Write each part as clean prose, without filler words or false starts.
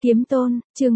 Kiếm Tôn, chương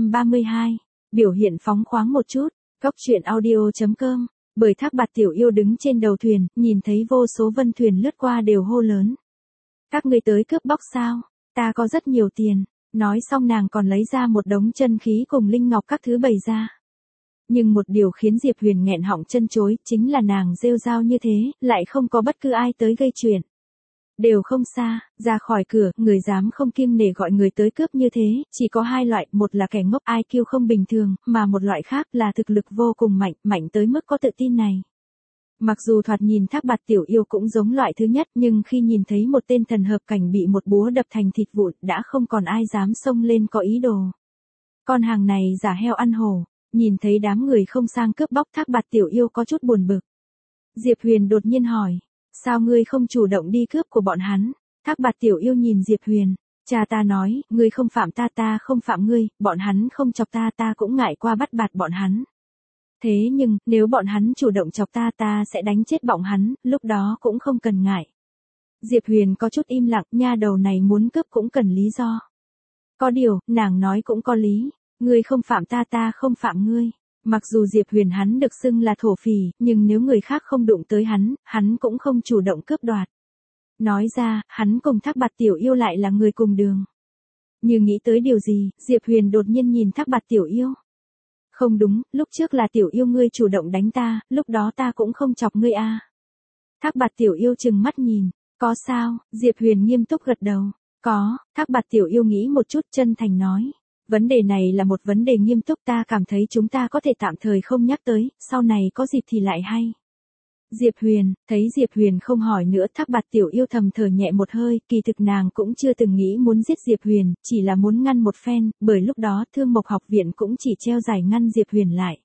332. Biểu hiện phóng khoáng một chút. Góc truyện audio.com. Bởi Thác Bạt tiểu yêu đứng trên đầu thuyền, nhìn thấy vô số vân thuyền lướt qua đều hô lớn. Các ngươi tới cướp bóc sao? Ta có rất nhiều tiền. Nói xong nàng còn lấy ra một đống chân khí cùng linh ngọc các thứ bày ra. Nhưng một điều khiến Diệp Huyền nghẹn họng chân chối, chính là nàng rêu rao như thế, lại không có bất cứ ai tới gây chuyện. Đều không xa, ra khỏi cửa, người dám không kiêng nể gọi người tới cướp như thế, chỉ có hai loại, một là kẻ ngốc IQ không bình thường, mà một loại khác là thực lực vô cùng mạnh, mạnh tới mức có tự tin này. Mặc dù thoạt nhìn Thác Bạt tiểu yêu cũng giống loại thứ nhất, nhưng khi nhìn thấy một tên thần hợp cảnh bị một búa đập thành thịt vụn, đã không còn ai dám xông lên có ý đồ. Con hàng này giả heo ăn hổ, nhìn thấy đám người không sang cướp bóc Thác Bạt tiểu yêu có chút buồn bực. Diệp Huyền đột nhiên hỏi. Sao ngươi không chủ động đi cướp của bọn hắn? Thác Bạt tiểu yêu nhìn Diệp Huyền. Cha ta nói, ngươi không phạm ta, ta không phạm ngươi, bọn hắn không chọc ta, ta cũng ngại qua bắt bạt bọn hắn. Thế nhưng, nếu bọn hắn chủ động chọc ta, ta sẽ đánh chết bọn hắn, lúc đó cũng không cần ngại. Diệp Huyền có chút im lặng, nha đầu này muốn cướp cũng cần lý do. Có điều, nàng nói cũng có lý, ngươi không phạm ta, ta không phạm ngươi. Mặc dù Diệp Huyền hắn được xưng là thổ phỉ, nhưng nếu người khác không đụng tới hắn cũng không chủ động cướp đoạt. Nói ra, hắn cùng Thác Bạt tiểu yêu lại là người cùng đường. Như nghĩ tới điều gì, Diệp Huyền đột nhiên nhìn Thác Bạt tiểu yêu. Không đúng, lúc trước là tiểu yêu ngươi chủ động đánh ta, lúc đó ta cũng không chọc ngươi a. Thác Bạt tiểu yêu trừng mắt nhìn, có sao? Diệp Huyền nghiêm túc gật đầu, có. Thác Bạt tiểu yêu nghĩ một chút chân thành nói. Vấn đề này là một vấn đề nghiêm túc, ta cảm thấy chúng ta có thể tạm thời không nhắc tới, sau này có dịp thì lại hay. Diệp Huyền, thấy Diệp Huyền không hỏi nữa, Thác Bạt tiểu yêu thầm thở nhẹ một hơi, kỳ thực nàng cũng chưa từng nghĩ muốn giết Diệp Huyền, chỉ là muốn ngăn một phen, bởi lúc đó Thương Mộc học viện cũng chỉ treo giải ngăn Diệp Huyền lại.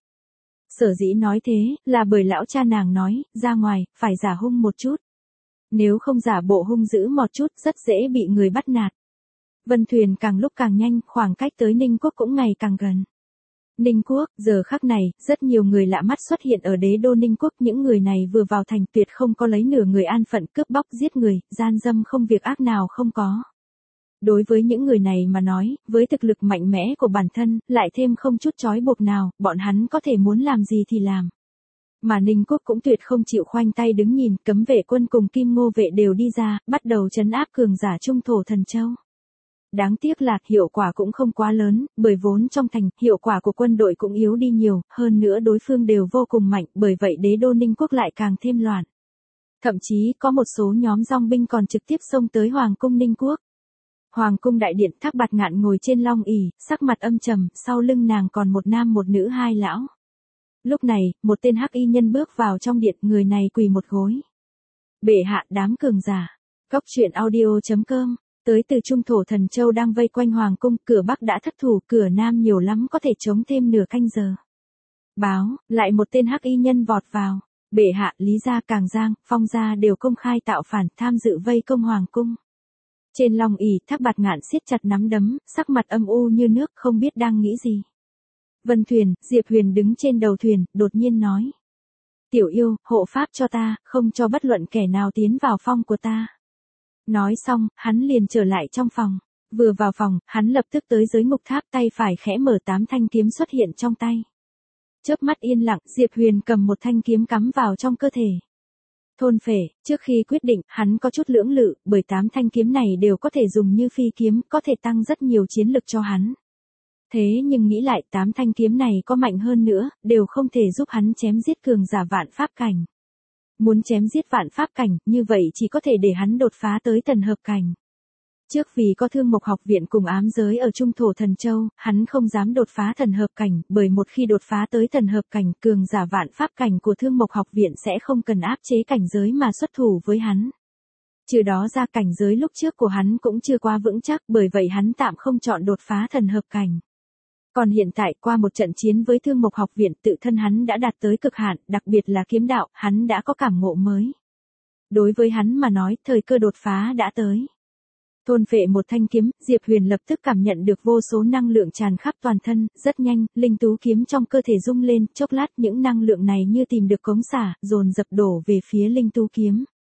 Sở dĩ nói thế, là bởi lão cha nàng nói, ra ngoài, phải giả hung một chút. Nếu không giả bộ hung dữ một chút, rất dễ bị người bắt nạt. Vân thuyền càng lúc càng nhanh, khoảng cách tới Ninh Quốc cũng ngày càng gần. Ninh Quốc, giờ khắc này, rất nhiều người lạ mắt xuất hiện ở đế đô Ninh Quốc, những người này vừa vào thành tuyệt không có lấy nửa người an phận, cướp bóc giết người, gian dâm không việc ác nào không có. Đối với những người này mà nói, với thực lực mạnh mẽ của bản thân, lại thêm không chút trói buộc nào, bọn hắn có thể muốn làm gì thì làm. Mà Ninh Quốc cũng tuyệt không chịu khoanh tay đứng nhìn, cấm vệ quân cùng Kim Ngô vệ đều đi ra, bắt đầu trấn áp cường giả Trung Thổ Thần Châu. Đáng tiếc là hiệu quả cũng không quá lớn, bởi vốn trong thành, hiệu quả của quân đội cũng yếu đi nhiều, hơn nữa đối phương đều vô cùng mạnh, bởi vậy đế đô Ninh Quốc lại càng thêm loạn. Thậm chí có một số nhóm dong binh còn trực tiếp xông tới Hoàng cung Ninh Quốc. Hoàng cung đại điện, Thác Bạt Ngạn ngồi trên long ỷ, sắc mặt âm trầm, sau lưng nàng còn một nam một nữ hai lão. Lúc này, một tên hắc y nhân bước vào trong điện, người này quỳ một gối. Bệ hạ, đám cường giả. Góc truyện audio.com. Tới từ Trung Thổ Thần Châu đang vây quanh Hoàng cung, cửa Bắc đã thất thủ, cửa Nam nhiều lắm có thể chống thêm nửa canh giờ. Báo, lại một tên hắc y nhân vọt vào. Bệ hạ, Lý gia, Càng Giang, Phong gia đều công khai tạo phản, tham dự vây công Hoàng cung. Trên long ỷ, Thác Bạt Ngạn siết chặt nắm đấm, sắc mặt âm u như nước, không biết đang nghĩ gì. Vân thuyền, Diệp Huyền đứng trên đầu thuyền, đột nhiên nói. Tiểu yêu, hộ pháp cho ta, không cho bất luận kẻ nào tiến vào phong của ta. Nói xong, hắn liền trở lại trong phòng. Vừa vào phòng, hắn lập tức tới dưới ngục tháp, tay phải khẽ mở 8 thanh kiếm xuất hiện trong tay. Chớp mắt yên lặng, Diệp Huyền cầm một thanh kiếm cắm vào trong cơ thể. Thôn phệ, trước khi quyết định, hắn có chút lưỡng lự, bởi 8 thanh kiếm này đều có thể dùng như phi kiếm, có thể tăng rất nhiều chiến lực cho hắn. Thế nhưng nghĩ lại 8 thanh kiếm này có mạnh hơn nữa, đều không thể giúp hắn chém giết cường giả vạn pháp cảnh. Muốn chém giết vạn pháp cảnh, như vậy chỉ có thể để hắn đột phá tới thần hợp cảnh. Trước vì có Thương Mộc học viện cùng ám giới ở Trung Thổ Thần Châu, hắn không dám đột phá thần hợp cảnh, bởi một khi đột phá tới thần hợp cảnh, cường giả vạn pháp cảnh của Thương Mộc học viện sẽ không cần áp chế cảnh giới mà xuất thủ với hắn. Trừ đó ra cảnh giới lúc trước của hắn cũng chưa quá vững chắc, bởi vậy hắn tạm không chọn đột phá thần hợp cảnh. Còn hiện tại, qua một trận chiến với Thương Mộc học viện, tự thân hắn đã đạt tới cực hạn, đặc biệt là kiếm đạo, hắn đã có cảm ngộ mới. Đối với hắn mà nói, thời cơ đột phá đã tới. Thôn phệ một thanh kiếm, Diệp Huyền lập tức cảm nhận được vô số năng lượng tràn khắp toàn thân, rất nhanh, linh tú kiếm trong cơ thể rung lên, chốc lát những năng lượng này như tìm được cống xả, dồn dập đổ về phía linh tú kiếm.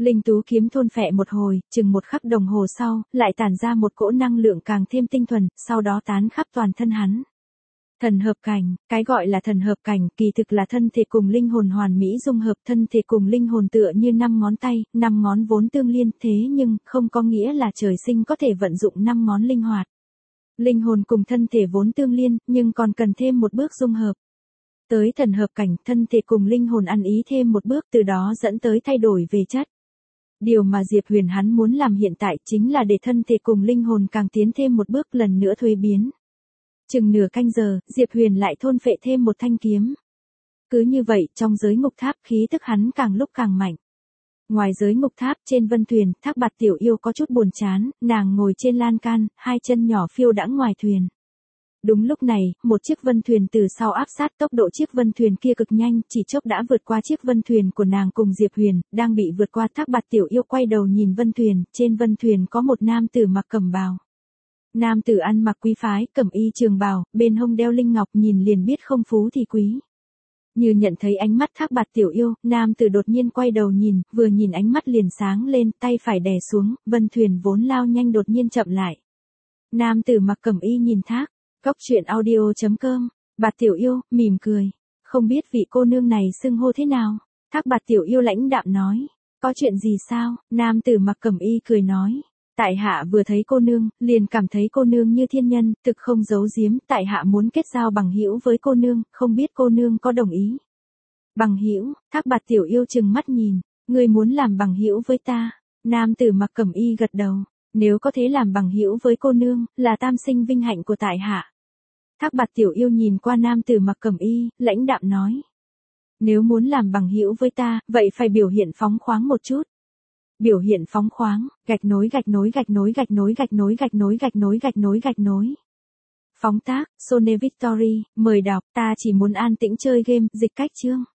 Linh tú kiếm thôn phệ một hồi, chừng một khắc đồng hồ sau, lại tản ra một cỗ năng lượng càng thêm tinh thuần, sau đó tán khắp toàn thân hắn. Thần hợp cảnh, cái gọi là thần hợp cảnh, kỳ thực là thân thể cùng linh hồn hoàn mỹ dung hợp, thân thể cùng linh hồn tựa như 5 ngón tay, 5 ngón vốn tương liên, thế nhưng, không có nghĩa là trời sinh có thể vận dụng 5 ngón linh hoạt. Linh hồn cùng thân thể vốn tương liên, nhưng còn cần thêm một bước dung hợp. Tới thần hợp cảnh, thân thể cùng linh hồn ăn ý thêm một bước, từ đó dẫn tới thay đổi về chất. Điều mà Diệp Huyền hắn muốn làm hiện tại chính là để thân thể cùng linh hồn càng tiến thêm một bước, lần nữa thuế biến. Chừng nửa canh giờ, Diệp Huyền lại thôn phệ thêm một thanh kiếm. Cứ như vậy, trong giới ngục tháp, khí tức hắn càng lúc càng mạnh. Ngoài giới ngục tháp, trên vân thuyền, Thác Bạt tiểu yêu có chút buồn chán, nàng ngồi trên lan can, hai chân nhỏ phiêu đãng ngoài thuyền. Đúng lúc này, một chiếc vân thuyền từ sau áp sát, tốc độ chiếc vân thuyền kia cực nhanh, chỉ chốc đã vượt qua chiếc vân thuyền của nàng cùng Diệp Huyền, đang bị vượt qua. Thác Bạt tiểu yêu quay đầu nhìn vân thuyền, trên vân thuyền có một nam tử mặc cẩm bào. Nam tử ăn mặc quý phái, cẩm y trường bào, bên hông đeo linh ngọc, nhìn liền biết không phú thì quý. Như nhận thấy ánh mắt Thác Bạt tiểu yêu, nam tử đột nhiên quay đầu nhìn, vừa nhìn ánh mắt liền sáng lên, tay phải đè xuống, vân thuyền vốn lao nhanh đột nhiên chậm lại. Nam tử mặc cẩm y nhìn Thác. Cốc truyện audio.com, Bạt tiểu yêu, mỉm cười. Không biết vị cô nương này xưng hô thế nào? Thác Bạt tiểu yêu lãnh đạm nói. Có chuyện gì sao? Nam tử mặc cẩm y cười nói. Tại hạ vừa thấy cô nương, liền cảm thấy cô nương như thiên nhân, thực không giấu giếm, tại hạ muốn kết giao bằng hữu với cô nương, không biết cô nương có đồng ý. Bằng hữu? Thác Bạt tiểu yêu trừng mắt nhìn, ngươi muốn làm bằng hữu với ta? Nam tử mặc cẩm y gật đầu, nếu có thể làm bằng hữu với cô nương, là tam sinh vinh hạnh của tại hạ. Thác Bạt tiểu yêu nhìn qua nam tử mặc cẩm y, lãnh đạm nói. Nếu muốn làm bằng hữu với ta, vậy phải biểu hiện phóng khoáng một chút. Biểu hiện phóng khoáng, gạch nối gạch nối gạch nối gạch nối gạch nối gạch nối gạch nối gạch nối gạch nối. Phóng tác, Sone Victory, mời đọc, ta chỉ muốn an tĩnh chơi game, dịch cách chương.